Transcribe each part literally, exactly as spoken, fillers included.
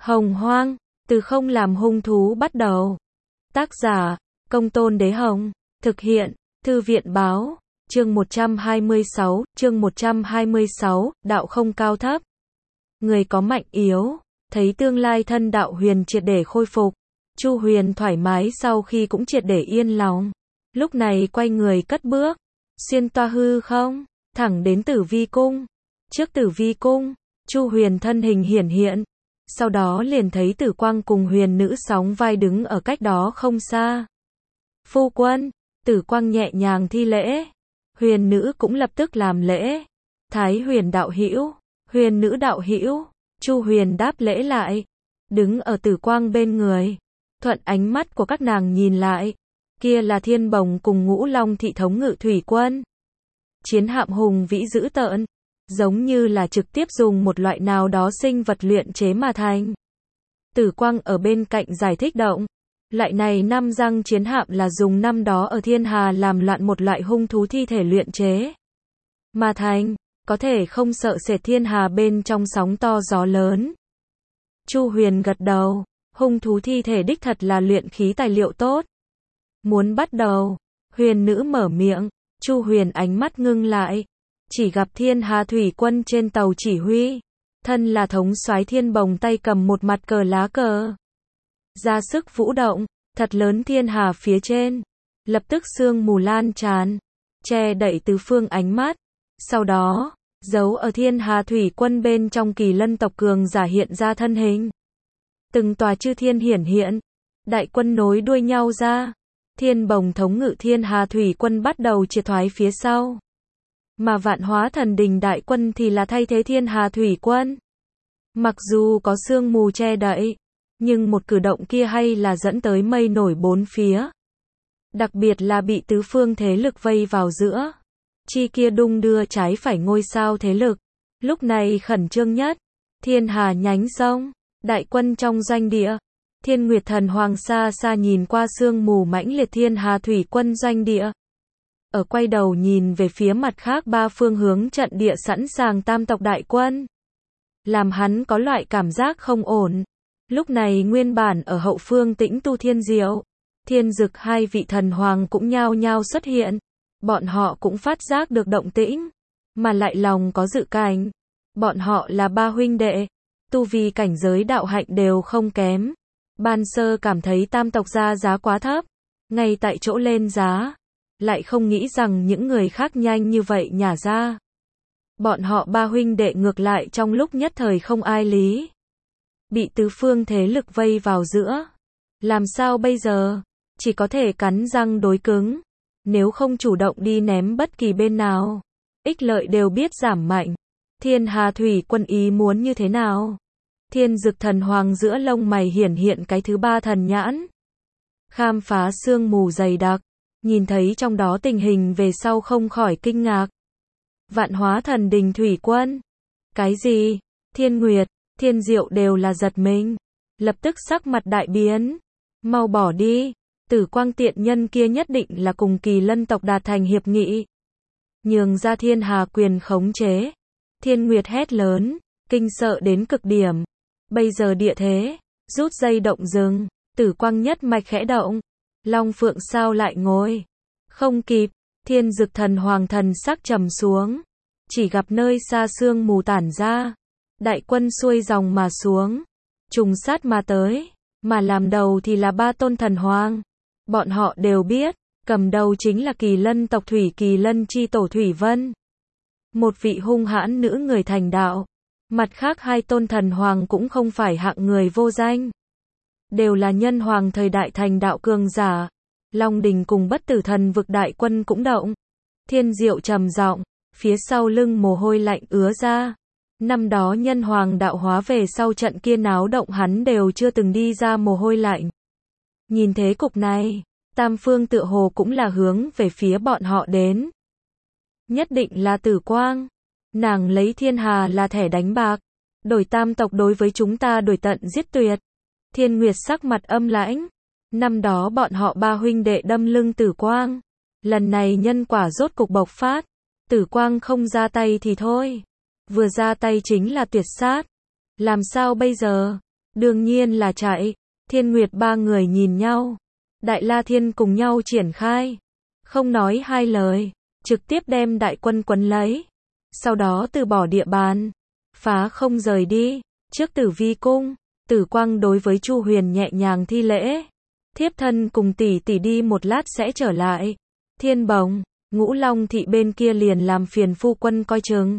Hồng Hoang, từ không làm hung thú bắt đầu. Tác giả, Công Tôn Đế Hồng. Thực hiện, Thư viện Báo. Chương một trăm hai mươi sáu, chương một trăm hai mươi sáu, đạo không cao thấp. Người có mạnh yếu, thấy tương lai thân đạo huyền triệt để khôi phục. Chu Huyền thoải mái sau khi cũng triệt để yên lòng. Lúc này quay người cất bước, xuyên toa hư không, thẳng đến Tử Vi Cung. Trước Tử Vi Cung, Chu Huyền thân hình hiển hiện. Sau đó liền thấy Tử Quang cùng huyền nữ sóng vai đứng ở cách đó không xa. Phu quân, Tử Quang nhẹ nhàng thi lễ. Huyền nữ cũng lập tức làm lễ. Thái Huyền đạo hữu, huyền nữ đạo hữu. Chu Huyền đáp lễ lại, đứng ở Tử Quang bên người. Thuận ánh mắt của các nàng nhìn lại, kia là Thiên Bồng cùng Ngũ Long thị thống ngự thủy quân. Chiến hạm hùng vĩ dữ tợn, giống như là trực tiếp dùng một loại nào đó sinh vật luyện chế mà thành. Tử Quang ở bên cạnh giải thích động, loại này năm răng chiến hạm là dùng năm đó ở Thiên Hà làm loạn một loại hung thú thi thể luyện chế mà thành, có thể không sợ sệt Thiên Hà bên trong sóng to gió lớn. Chu Huyền gật đầu, hung thú thi thể đích thật là luyện khí tài liệu tốt. Muốn bắt đầu, huyền nữ mở miệng. Chu Huyền ánh mắt ngưng lại, chỉ gặp Thiên Hà thủy quân trên tàu chỉ huy, thân là thống soái Thiên Bồng tay cầm một mặt cờ lá cờ, ra sức vũ động, thật lớn Thiên Hà phía trên, lập tức sương mù lan tràn, che đậy tứ phương ánh mắt. Sau đó, giấu ở Thiên Hà thủy quân bên trong Kỳ Lân tộc cường giả hiện ra thân hình. Từng tòa chư thiên hiển hiện, đại quân nối đuôi nhau ra. Thiên Bồng thống ngự Thiên Hà thủy quân bắt đầu triệt thoái phía sau. Mà Vạn Hóa Thần Đình đại quân thì là thay thế Thiên Hà thủy quân. Mặc dù có sương mù che đậy, nhưng một cử động kia hay là dẫn tới mây nổi bốn phía. Đặc biệt là bị tứ phương thế lực vây vào giữa. Chi kia đung đưa trái phải ngôi sao thế lực. Lúc này khẩn trương nhất, Thiên Hà nhánh sông, đại quân trong doanh địa. Thiên Nguyệt Thần Hoàng xa xa nhìn qua sương mù mãnh liệt Thiên Hà thủy quân doanh địa. Ở quay đầu nhìn về phía mặt khác ba phương hướng trận địa sẵn sàng tam tộc đại quân. Làm hắn có loại cảm giác không ổn. Lúc này nguyên bản ở hậu phương tĩnh tu Thiên Diệu, Thiên Dực hai vị thần hoàng cũng nhao nhao xuất hiện. Bọn họ cũng phát giác được động tĩnh, mà lại lòng có dự cảnh. Bọn họ là ba huynh đệ, tu vi cảnh giới đạo hạnh đều không kém. Ban sơ cảm thấy tam tộc ra giá quá thấp, ngay tại chỗ lên giá, lại không nghĩ rằng những người khác nhanh như vậy nhả ra. Bọn họ ba huynh đệ ngược lại trong lúc nhất thời không ai lý. Bị tứ phương thế lực vây vào giữa. Làm sao bây giờ? Chỉ có thể cắn răng đối cứng. Nếu không chủ động đi ném bất kỳ bên nào, ích lợi đều biết giảm mạnh. Thiên Hà thủy quân ý muốn như thế nào? Thiên Dực thần hoàng giữa lông mày hiển hiện cái thứ ba thần nhãn. Khám phá sương mù dày đặc, nhìn thấy trong đó tình hình về sau không khỏi kinh ngạc. Vạn Hóa Thần Đình thủy quân. Cái gì? Thiên Nguyệt, Thiên Diệu đều là giật mình. Lập tức sắc mặt đại biến. Mau bỏ đi. Tử Quang tiện nhân kia nhất định là cùng Kỳ Lân tộc đạt thành hiệp nghị. Nhường ra Thiên Hà quyền khống chế. Thiên Nguyệt hét lớn, kinh sợ đến cực điểm. Bây giờ địa thế, rút dây động rừng, Tử Quang nhất mạch khẽ động. Long Phượng sao lại ngồi? Không kịp, Thiên Dực thần hoàng thần sắc trầm xuống. Chỉ gặp nơi xa sương mù tản ra. Đại quân xuôi dòng mà xuống. Trùng sát mà tới. Mà làm đầu thì là ba tôn thần hoàng. Bọn họ đều biết, cầm đầu chính là Kỳ Lân tộc Thủy Kỳ Lân chi tổ Thủy Vân. Một vị hung hãn nữ người thành đạo. Mặt khác hai tôn thần hoàng cũng không phải hạng người vô danh. Đều là nhân hoàng thời đại thành đạo cường giả. Long Đình cùng Bất Tử Thần vực đại quân cũng động. Thiên Diệu trầm giọng, phía sau lưng mồ hôi lạnh ứa ra. Năm đó nhân hoàng đạo hóa về sau trận kia náo động hắn đều chưa từng đi ra mồ hôi lạnh. Nhìn thế cục này, tam phương tựa hồ cũng là hướng về phía bọn họ đến. Nhất định là Tử Quang. Nàng lấy Thiên Hà là thẻ đánh bạc. Đổi tam tộc đối với chúng ta đổi tận giết tuyệt. Thiên Nguyệt sắc mặt âm lãnh. Năm đó bọn họ ba huynh đệ đâm lưng Tử Quang. Lần này nhân quả rốt cục bộc phát. Tử Quang không ra tay thì thôi. Vừa ra tay chính là tuyệt sát. Làm sao bây giờ? Đương nhiên là chạy. Thiên Nguyệt ba người nhìn nhau. Đại La Thiên cùng nhau triển khai. Không nói hai lời. Trực tiếp đem đại quân quấn lấy. Sau đó từ bỏ địa bàn. Phá không rời đi. Trước Tử Vi cung. Tử Quang đối với Chu Huyền nhẹ nhàng thi lễ. Thiếp thân cùng tỷ tỷ đi một lát sẽ trở lại. Thiên Bồng, Ngũ Long thị bên kia liền làm phiền phu quân coi chừng.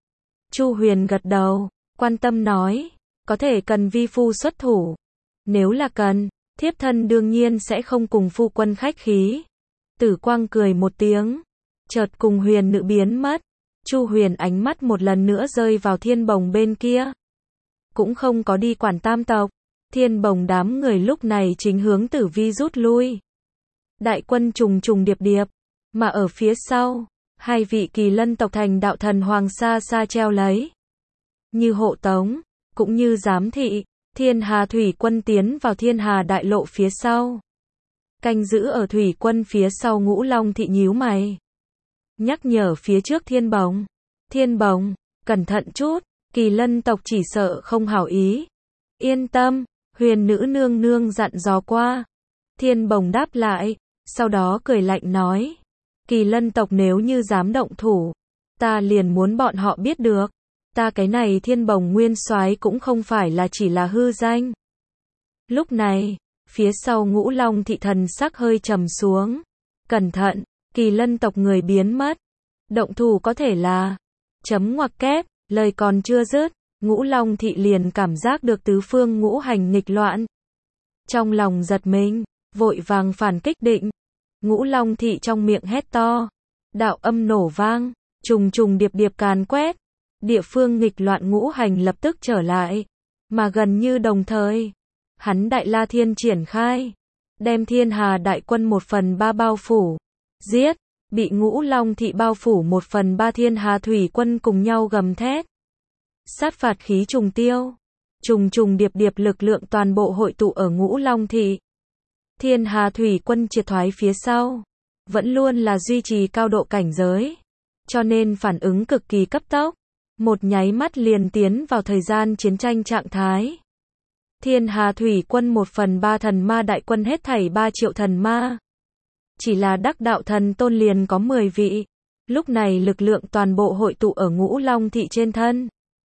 Chu Huyền gật đầu, quan tâm nói, có thể cần vi phu xuất thủ. Nếu là cần, thiếp thân đương nhiên sẽ không cùng phu quân khách khí. Tử Quang cười một tiếng, chợt cùng Huyền nữ biến mất. Chu Huyền ánh mắt một lần nữa rơi vào Thiên Bồng bên kia. Cũng không có đi quản tam tộc. Thiên Bồng đám người lúc này chính hướng Tử Vi rút lui. Đại quân trùng trùng điệp điệp, mà ở phía sau, hai vị Kỳ Lân tộc thành đạo thần hoàng xa xa treo lấy. Như hộ tống, cũng như giám thị, Thiên Hà thủy quân tiến vào Thiên Hà đại lộ phía sau. Canh giữ ở thủy quân phía sau Ngũ Long thị nhíu mày. Nhắc nhở phía trước Thiên Bồng. Thiên Bồng, cẩn thận chút, Kỳ Lân tộc chỉ sợ không hảo ý. Yên tâm, Huyền nữ nương nương dặn dò qua. Thiên Bồng đáp lại, sau đó cười lạnh nói. Kỳ Lân tộc nếu như dám động thủ, ta liền muốn bọn họ biết được. Ta cái này Thiên Bồng nguyên soái cũng không phải là chỉ là hư danh. Lúc này, phía sau Ngũ Long thị thần sắc hơi trầm xuống. Cẩn thận, Kỳ Lân tộc người biến mất. Động thủ có thể là chấm ngoặc kép, lời còn chưa dứt. Ngũ Long thị liền cảm giác được tứ phương ngũ hành nghịch loạn. Trong lòng giật mình, vội vàng phản kích định. Ngũ Long thị trong miệng hét to. Đạo âm nổ vang, trùng trùng điệp điệp càn quét. Địa phương nghịch loạn ngũ hành lập tức trở lại. Mà gần như đồng thời, hắn Đại La Thiên triển khai. Đem Thiên Hà đại quân một phần ba bao phủ. Giết, bị Ngũ Long thị bao phủ một phần ba Thiên Hà thủy quân cùng nhau gầm thét. Sát phạt khí trùng tiêu, trùng trùng điệp điệp lực lượng toàn bộ hội tụ ở Ngũ Long thị. Thiên Hà thủy quân triệt thoái phía sau, vẫn luôn là duy trì cao độ cảnh giới, cho nên phản ứng cực kỳ cấp tốc, một nháy mắt liền tiến vào thời gian chiến tranh trạng thái. Thiên Hà thủy quân một phần ba thần ma đại quân hết thảy ba triệu thần ma. Chỉ là đắc đạo thần tôn liền có mười vị, lúc này lực lượng toàn bộ hội tụ ở Ngũ Long thị trên thân.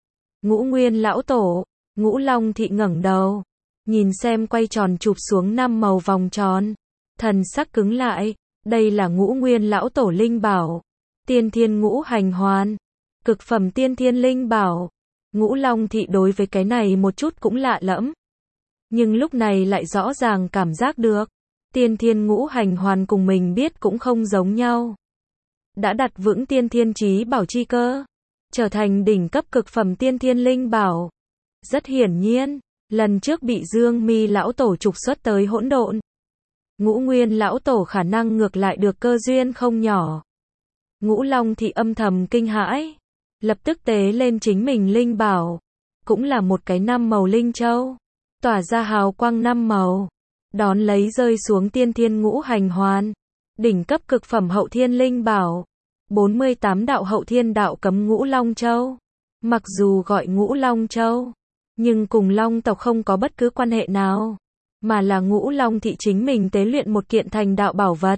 Ngũ Nguyên lão tổ, Ngũ Long thị ngẩng đầu, nhìn xem quay tròn chụp xuống năm màu vòng tròn, thần sắc cứng lại, đây là Ngũ Nguyên lão tổ linh bảo, Tiên Thiên Ngũ Hành Hoàn, cực phẩm tiên thiên linh bảo. Ngũ Long thị đối với cái này một chút cũng lạ lẫm, nhưng lúc này lại rõ ràng cảm giác được, Tiên Thiên Ngũ Hành Hoàn cùng mình biết cũng không giống nhau. Đã đặt vững tiên thiên chí bảo chi cơ, trở thành đỉnh cấp cực phẩm tiên thiên linh bảo. Rất hiển nhiên, lần trước bị Dương Mi lão tổ trục xuất tới hỗn độn. Ngũ Nguyên lão tổ khả năng ngược lại được cơ duyên không nhỏ. Ngũ Long thị âm thầm kinh hãi, lập tức tế lên chính mình linh bảo, cũng là một cái năm màu linh châu, tỏa ra hào quang năm màu, đón lấy rơi xuống Tiên Thiên Ngũ Hành Hoàn, đỉnh cấp cực phẩm hậu thiên linh bảo. bốn mươi tám đạo hậu thiên đạo cấm Ngũ Long Châu. Mặc dù gọi Ngũ Long Châu, nhưng cùng Long tộc không có bất cứ quan hệ nào, mà là Ngũ Long thị chính mình tế luyện một kiện thành đạo bảo vật.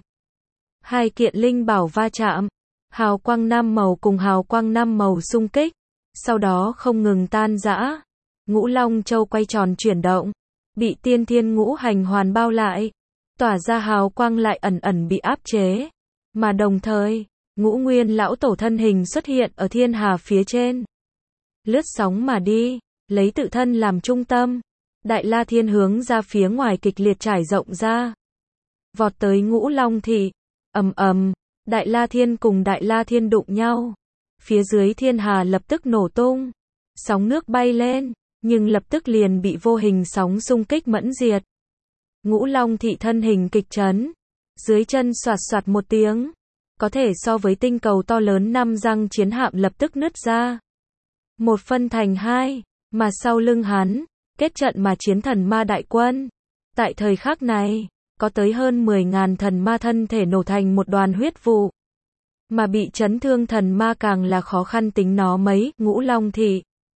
Hai kiện linh bảo va chạm, hào quang năm màu cùng hào quang năm màu xung kích, sau đó không ngừng tan rã. Ngũ Long Châu quay tròn chuyển động, bị Tiên Thiên Ngũ Hành Hoàn bao lại, tỏa ra hào quang lại ẩn ẩn bị áp chế, mà đồng thời, Ngũ Nguyên lão tổ thân hình xuất hiện ở Thiên Hà phía trên. Lướt sóng mà đi, lấy tự thân làm trung tâm. Đại La Thiên hướng ra phía ngoài kịch liệt trải rộng ra. Vọt tới Ngũ Long thị. Ầm ầm, Đại La Thiên cùng Đại La Thiên đụng nhau. Phía dưới Thiên Hà lập tức nổ tung. Sóng nước bay lên, nhưng lập tức liền bị vô hình sóng xung kích mẫn diệt. Ngũ Long thị thân hình kịch chấn. Dưới chân xoạt xoạt một tiếng. Có thể so với tinh cầu to lớn năm răng chiến hạm lập tức nứt ra. Một phân thành hai, mà sau lưng hắn, kết trận mà chiến thần ma đại quân. Tại thời khắc này, có tới hơn mười ngàn thần ma thân thể nổ thành một đoàn huyết vụ. Mà bị chấn thương thần ma càng là khó khăn tính nó mấy, Ngũ Long thị.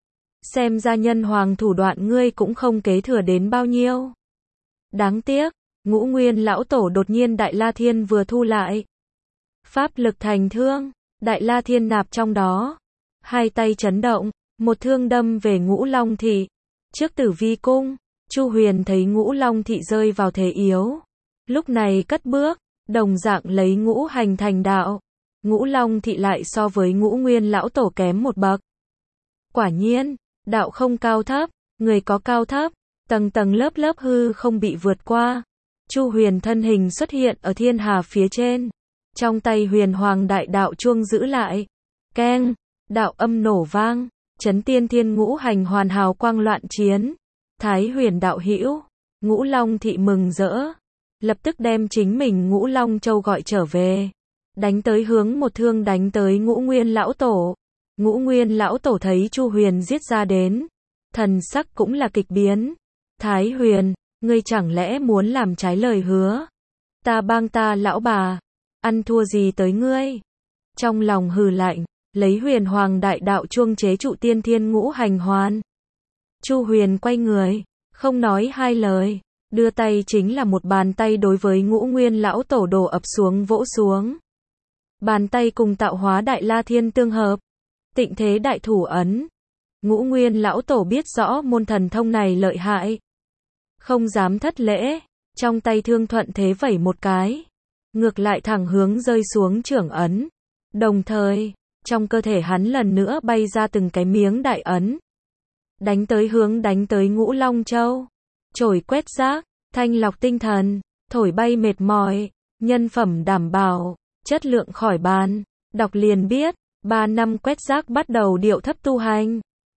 xem ra nhân hoàng thủ đoạn ngươi cũng không kế thừa đến bao nhiêu. Đáng tiếc, Ngũ Nguyên lão tổ đột nhiên Đại La Thiên vừa thu lại. Pháp lực thành thương, Đại La Thiên nạp trong đó. Hai tay chấn động, một thương đâm về Ngũ Long Thị. Trước Tử Vi cung, Chu Huyền thấy Ngũ Long Thị rơi vào thế yếu. Lúc này cất bước, đồng dạng lấy ngũ hành thành đạo. Ngũ Long Thị lại so với Ngũ Nguyên lão tổ kém một bậc. Quả nhiên, đạo không cao thấp, người có cao thấp, tầng tầng lớp lớp hư không bị vượt qua. Chu Huyền thân hình xuất hiện ở thiên hà phía trên. Trong tay Huyền Hoàng đại đạo chuông giữ lại. Keng, đạo âm nổ vang, chấn tiên thiên ngũ hành hoàn hào quang loạn chiến. Thái Huyền đạo hữu, Ngũ Long Thị mừng rỡ, lập tức đem chính mình Ngũ Long Châu gọi trở về. Đánh tới hướng một thương đánh tới Ngũ Nguyên lão tổ. Ngũ Nguyên lão tổ thấy Chu Huyền giết ra đến, thần sắc cũng là kịch biến. Thái Huyền, ngươi chẳng lẽ muốn làm trái lời hứa? Ta bang ta lão bà, ăn thua gì tới ngươi? Trong lòng hừ lạnh, lấy Huyền Hoàng đại đạo chuông chế trụ tiên thiên ngũ hành hoàn. Chu Huyền quay người, không nói hai lời, đưa tay chính là một bàn tay đối với Ngũ Nguyên lão tổ đổ ập xuống vỗ xuống. Bàn tay cùng tạo hóa Đại La Thiên tương hợp, tịnh thế đại thủ ấn. Ngũ Nguyên lão tổ biết rõ môn thần thông này lợi hại, không dám thất lễ, trong tay thương thuận thế vẩy một cái, ngược lại thẳng hướng rơi xuống trưởng ấn. Đồng thời, trong cơ thể hắn lần nữa bay ra từng cái miếng đại ấn. Đánh tới hướng đánh tới Ngũ Long Châu. Chổi quét rác, thanh lọc tinh thần, thổi bay mệt mỏi, nhân phẩm đảm bảo, chất lượng khỏi bàn. Đọc liền biết, ba năm quét rác bắt đầu điệu thấp tu hành.